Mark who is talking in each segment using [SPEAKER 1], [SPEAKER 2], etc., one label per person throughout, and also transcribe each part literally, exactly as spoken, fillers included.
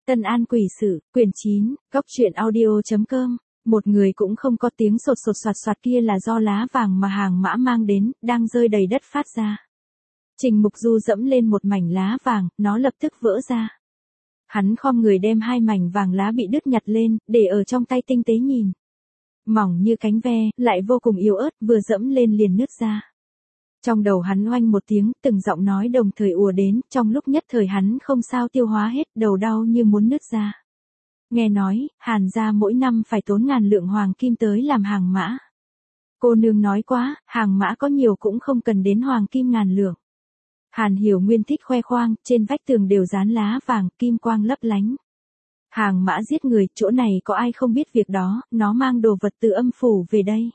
[SPEAKER 1] Tân An Quỷ Sự, quyển chín, góc truyện audio chấm com. Một người cũng không có tiếng sột sột soạt soạt kia là do lá vàng mà Hàng Mã mang đến, đang rơi đầy đất phát ra. Trình Mục Du dẫm lên một mảnh lá vàng, nó lập tức vỡ ra. Hắn khom người đem hai mảnh vàng lá bị đứt nhặt lên, để ở trong tay tinh tế nhìn. Mỏng như cánh ve, lại vô cùng yếu ớt, vừa dẫm lên liền nứt ra. Trong đầu hắn oanh một tiếng, từng giọng nói đồng thời ùa đến, trong lúc nhất thời hắn không sao tiêu hóa hết, đầu đau như muốn nứt ra. Nghe nói, Hàn gia mỗi năm phải tốn ngàn lượng hoàng kim tới làm hàng mã. Cô nương nói quá, hàng mã có nhiều cũng không cần đến hoàng kim ngàn lượng. Hàn Hiểu Nguyên thích khoe khoang, trên vách tường đều dán lá vàng, kim quang lấp lánh. Hàng mã giết người, chỗ này có ai không biết việc đó, nó mang đồ vật từ âm phủ về đây.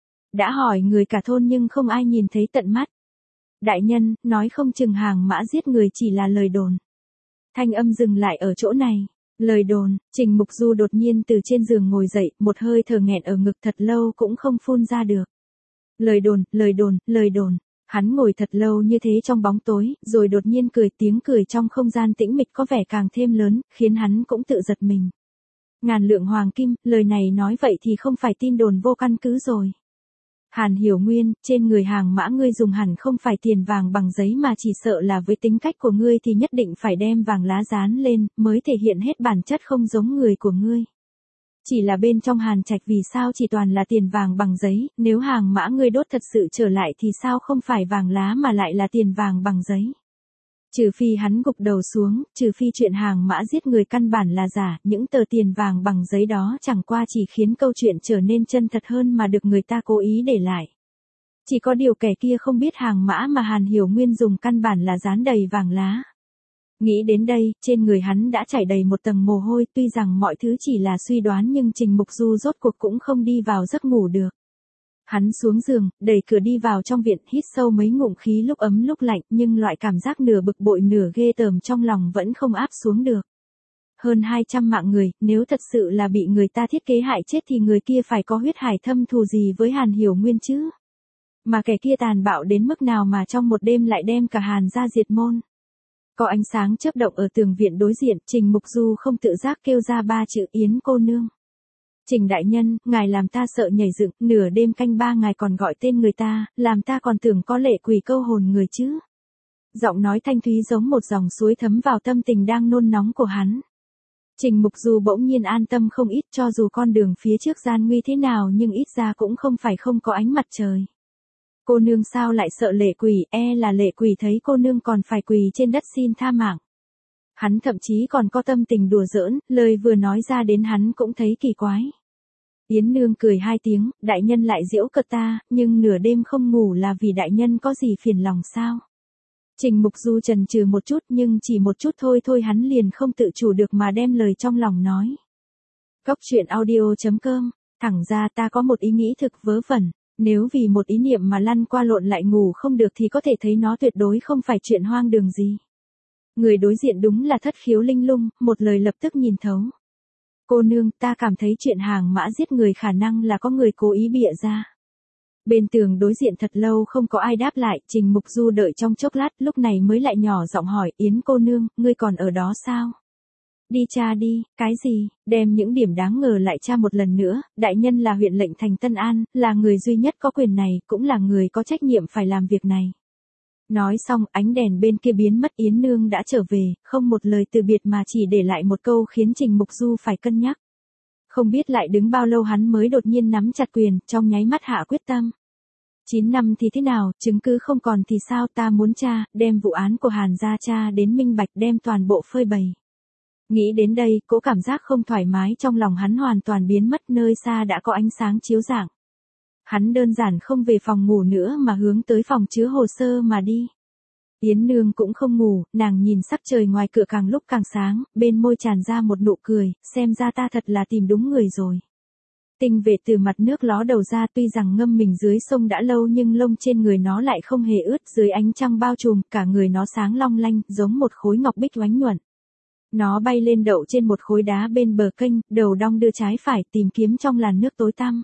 [SPEAKER 1] Đã hỏi người cả thôn nhưng không ai nhìn thấy tận mắt. Đại nhân, nói không chừng hàng mã giết người chỉ là lời đồn. Thanh âm dừng lại ở chỗ này. Lời đồn, Trình Mục Du đột nhiên từ trên giường ngồi dậy, một hơi thở nghẹn ở ngực thật lâu cũng không phun ra được. Lời đồn, lời đồn, lời đồn. Hắn ngồi thật lâu như thế trong bóng tối, rồi đột nhiên cười, tiếng cười trong không gian tĩnh mịch có vẻ càng thêm lớn, khiến hắn cũng tự giật mình. Ngàn lượng hoàng kim, lời này nói vậy thì không phải tin đồn vô căn cứ rồi. Hàn Hiểu Nguyên, trên người Hàng Mã ngươi dùng hẳn không phải tiền vàng bằng giấy mà chỉ sợ là với tính cách của ngươi thì nhất định phải đem vàng lá dán lên, mới thể hiện hết bản chất không giống người của ngươi. Chỉ là bên trong Hàn Trạch vì sao chỉ toàn là tiền vàng bằng giấy, nếu Hàng Mã ngươi đốt thật sự trở lại thì sao không phải vàng lá mà lại là tiền vàng bằng giấy. Trừ phi hắn gục đầu xuống, trừ phi chuyện Hàng Mã giết người căn bản là giả, những tờ tiền vàng bằng giấy đó chẳng qua chỉ khiến câu chuyện trở nên chân thật hơn mà được người ta cố ý để lại. Chỉ có điều kẻ kia không biết Hàng Mã mà Hàn Hiểu Nguyên dùng căn bản là dán đầy vàng lá. Nghĩ đến đây, trên người hắn đã chảy đầy một tầng mồ hôi, tuy rằng mọi thứ chỉ là suy đoán nhưng Trình Mục Du rốt cuộc cũng không đi vào giấc ngủ được. Hắn xuống giường, đẩy cửa đi vào trong viện, hít sâu mấy ngụm khí lúc ấm lúc lạnh, nhưng loại cảm giác nửa bực bội nửa ghê tởm trong lòng vẫn không áp xuống được. Hơn hai trăm mạng người, nếu thật sự là bị người ta thiết kế hại chết thì người kia phải có huyết hải thâm thù gì với Hàn Hiểu Nguyên chứ? Mà kẻ kia tàn bạo đến mức nào mà trong một đêm lại đem cả Hàn gia diệt môn? Có ánh sáng chớp động ở tường viện đối diện, Trình Mục Du không tự giác kêu ra ba chữ Yến cô nương. Trình đại nhân, ngài làm ta sợ nhảy dựng, nửa đêm canh ba ngài còn gọi tên người ta, làm ta còn tưởng có lệ quỷ câu hồn người chứ. Giọng nói thanh thúy giống một dòng suối thấm vào tâm tình đang nôn nóng của hắn. Trình Mục Du bỗng nhiên an tâm không ít, cho dù con đường phía trước gian nguy thế nào nhưng ít ra cũng không phải không có ánh mặt trời. Cô nương sao lại sợ lệ quỷ, e là lệ quỷ thấy cô nương còn phải quỳ trên đất xin tha mạng. Hắn thậm chí còn có tâm tình đùa giỡn, lời vừa nói ra đến hắn cũng thấy kỳ quái. Yến nương cười hai tiếng, đại nhân lại giễu cợt ta, nhưng nửa đêm không ngủ là vì đại nhân có gì phiền lòng sao? Trình Mục Du chần chừ một chút nhưng chỉ một chút thôi thôi hắn liền không tự chủ được mà đem lời trong lòng nói. Góc truyện audio chấm com, thẳng ra ta có một ý nghĩ thực vớ vẩn, nếu vì một ý niệm mà lăn qua lộn lại ngủ không được thì có thể thấy nó tuyệt đối không phải chuyện hoang đường gì. Người đối diện đúng là thất khiếu linh lung, một lời lập tức nhìn thấu. Cô nương, ta cảm thấy chuyện Hàng Mã giết người khả năng là có người cố ý bịa ra. Bên tường đối diện thật lâu không có ai đáp lại, Trình Mục Du đợi trong chốc lát, lúc này mới lại nhỏ giọng hỏi, Yến cô nương, ngươi còn ở đó sao? Đi tra đi, cái gì, đem những điểm đáng ngờ lại tra một lần nữa, đại nhân là huyện lệnh thành Tân An, là người duy nhất có quyền này, cũng là người có trách nhiệm phải làm việc này. Nói xong, ánh đèn bên kia biến mất, Yến nương đã trở về, không một lời từ biệt mà chỉ để lại một câu khiến Trình Mục Du phải cân nhắc. Không biết lại đứng bao lâu hắn mới đột nhiên nắm chặt quyền, trong nháy mắt hạ quyết tâm. Chín năm thì thế nào, chứng cứ không còn thì sao, ta muốn tra, đem vụ án của Hàn gia tra đến minh bạch, đem toàn bộ phơi bày. Nghĩ đến đây, cỗ cảm giác không thoải mái trong lòng hắn hoàn toàn biến mất, nơi xa đã có ánh sáng chiếu rạng. Hắn đơn giản không về phòng ngủ nữa mà hướng tới phòng chứa hồ sơ mà đi. Yến nương cũng không ngủ, nàng nhìn sắc trời ngoài cửa càng lúc càng sáng, bên môi tràn ra một nụ cười, xem ra ta thật là tìm đúng người rồi. Tinh vệ từ mặt nước ló đầu ra, tuy rằng ngâm mình dưới sông đã lâu nhưng lông trên người nó lại không hề ướt, dưới ánh trăng bao trùm, cả người nó sáng long lanh, giống một khối ngọc bích oánh nhuận. Nó bay lên đậu trên một khối đá bên bờ kênh, đầu đong đưa trái phải tìm kiếm trong làn nước tối tăm.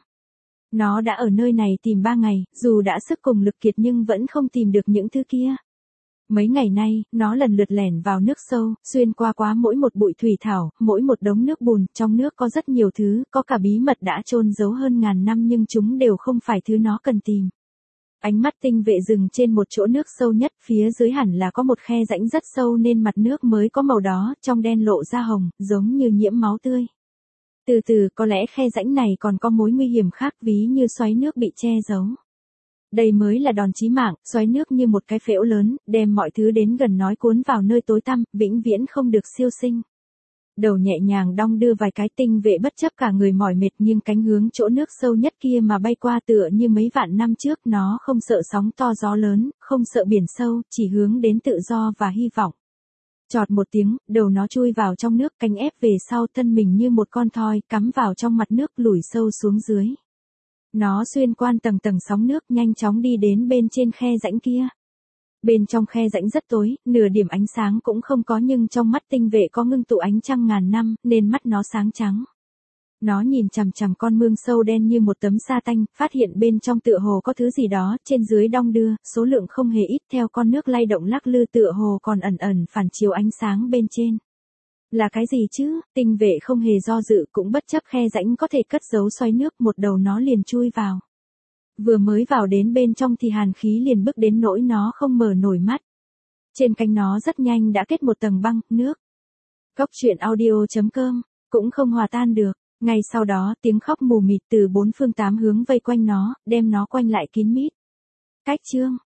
[SPEAKER 1] Nó đã ở nơi này tìm ba ngày, dù đã sức cùng lực kiệt nhưng vẫn không tìm được những thứ kia. Mấy ngày nay, nó lần lượt lẻn vào nước sâu, xuyên qua quá mỗi một bụi thủy thảo, mỗi một đống nước bùn, trong nước có rất nhiều thứ, có cả bí mật đã chôn giấu hơn ngàn năm nhưng chúng đều không phải thứ nó cần tìm. Ánh mắt tinh vệ dừng trên một chỗ nước sâu nhất, phía dưới hẳn là có một khe rãnh rất sâu nên mặt nước mới có màu đó, trong đen lộ ra hồng, giống như nhiễm máu tươi. Từ từ, có lẽ khe rãnh này còn có mối nguy hiểm khác ví như xoáy nước bị che giấu. Đây mới là đòn chí mạng, xoáy nước như một cái phễu lớn, đem mọi thứ đến gần nói cuốn vào nơi tối tăm, vĩnh viễn không được siêu sinh. Đầu nhẹ nhàng đong đưa vài cái, tinh vệ bất chấp cả người mỏi mệt nhưng cánh hướng chỗ nước sâu nhất kia mà bay qua tựa như mấy vạn năm trước, nó không sợ sóng to gió lớn, không sợ biển sâu, chỉ hướng đến tự do và hy vọng. Chọt một tiếng, đầu nó chui vào trong nước, cánh ép về sau, thân mình như một con thoi, cắm vào trong mặt nước, lủi sâu xuống dưới. Nó xuyên qua tầng tầng sóng nước, nhanh chóng đi đến bên trên khe rãnh kia. Bên trong khe rãnh rất tối, nửa điểm ánh sáng cũng không có nhưng trong mắt tinh vệ có ngưng tụ ánh trăng ngàn năm, nên mắt nó sáng trắng. Nó nhìn chằm chằm con mương sâu đen như một tấm sa tanh, phát hiện bên trong tựa hồ có thứ gì đó, trên dưới đong đưa, số lượng không hề ít, theo con nước lay động lắc lư tựa hồ còn ẩn ẩn phản chiếu ánh sáng bên trên. Là cái gì chứ? Tinh vệ không hề do dự, cũng bất chấp khe rãnh có thể cất giấu xoáy nước, một đầu nó liền chui vào. Vừa mới vào đến bên trong thì hàn khí liền bức đến nỗi nó không mở nổi mắt. Trên cánh nó rất nhanh đã kết một tầng băng, nước. Góc truyện audio chấm com, cũng không hòa tan được. Ngay sau đó, tiếng khóc mù mịt từ bốn phương tám hướng vây quanh nó, đem nó quanh lại kín mít. Cách chương